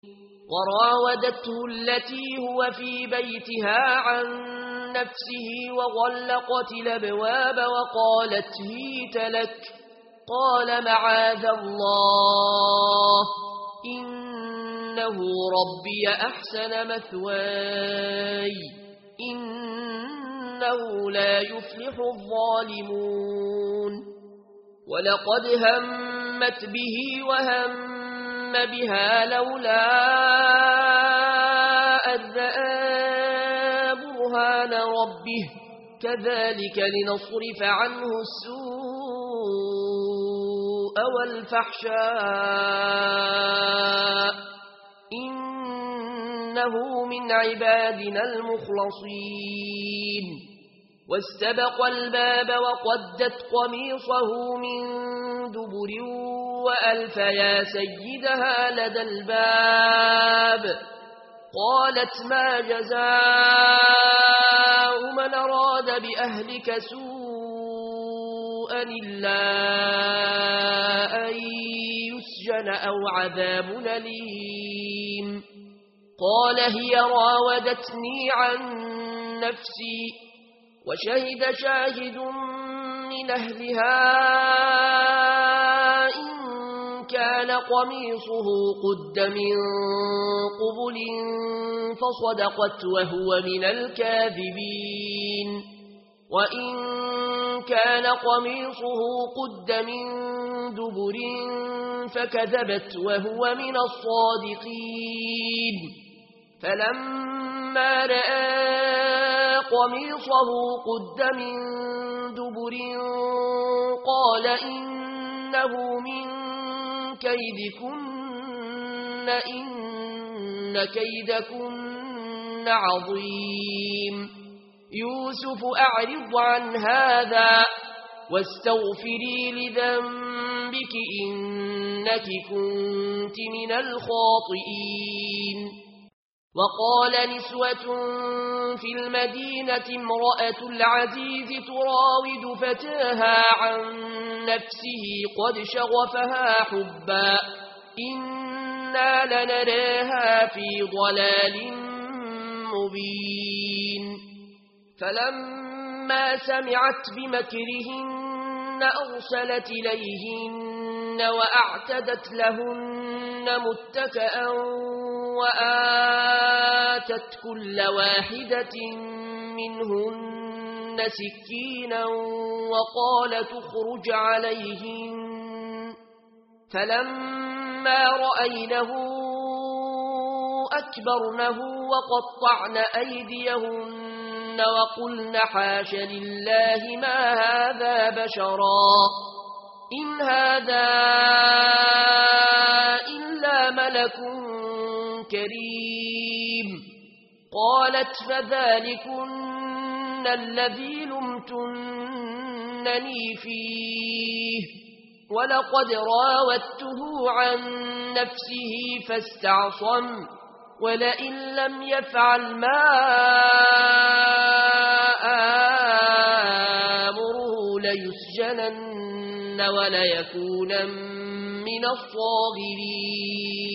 وراودته التي هو في بيتها عن نفسه وغلقت الأبواب وقالت هيت لك قال معاذ الله إنه ربي أحسن مثواي إنه لا يفلح الظالمون ولقد همت به وهم بها لولا أن رأى برهان ربه كذلك لنصرف عنه السوء والفحشاء إنه من عبادنا المخلصين واستبق الباب وقدت قميصه من دبر وألف يا سيدها لدى الباب قالت ما جزاء من أراد بأهلك سوءا إلا أن يسجن أو عذاب أليم قال هي راودتني عن نفسي وشهد شاهد من أهلها إن كان قميصه قد من قبل فصدقت وهو من الكاذبين وإن كان قميصه قد من دبر فكذبت وهو من الصادقين فلما رأى قميصه قد من دبر قال إنه من كيدكن إن كيدكن عظيم يوسف أعرض عن هذا واستغفري لذنبك إنك كنت من الخاطئين وقال نسوة في المدينة امرأة العزيز تراود فتاها عن نفسه قد شغفها حبا إنا لنراها في ضلال مبين فلما سمعت بمكرهن أرسلت إليهن وأعتدت لهن متكئا وآتت كل واحدة منهن سكينا وقالت اخرج عليهن فلما رأينه أكبرنه وقطعن أيديهن وقلن حاش لله ما هذا بشرا إن هذا إلا ملك كريم قالت فذلكن الذي لمتنني فيه ولقد راودته عن نفسه فاستعصم ولئن لم يفعل ما آمره ليسجنن وليكون من الصاغرين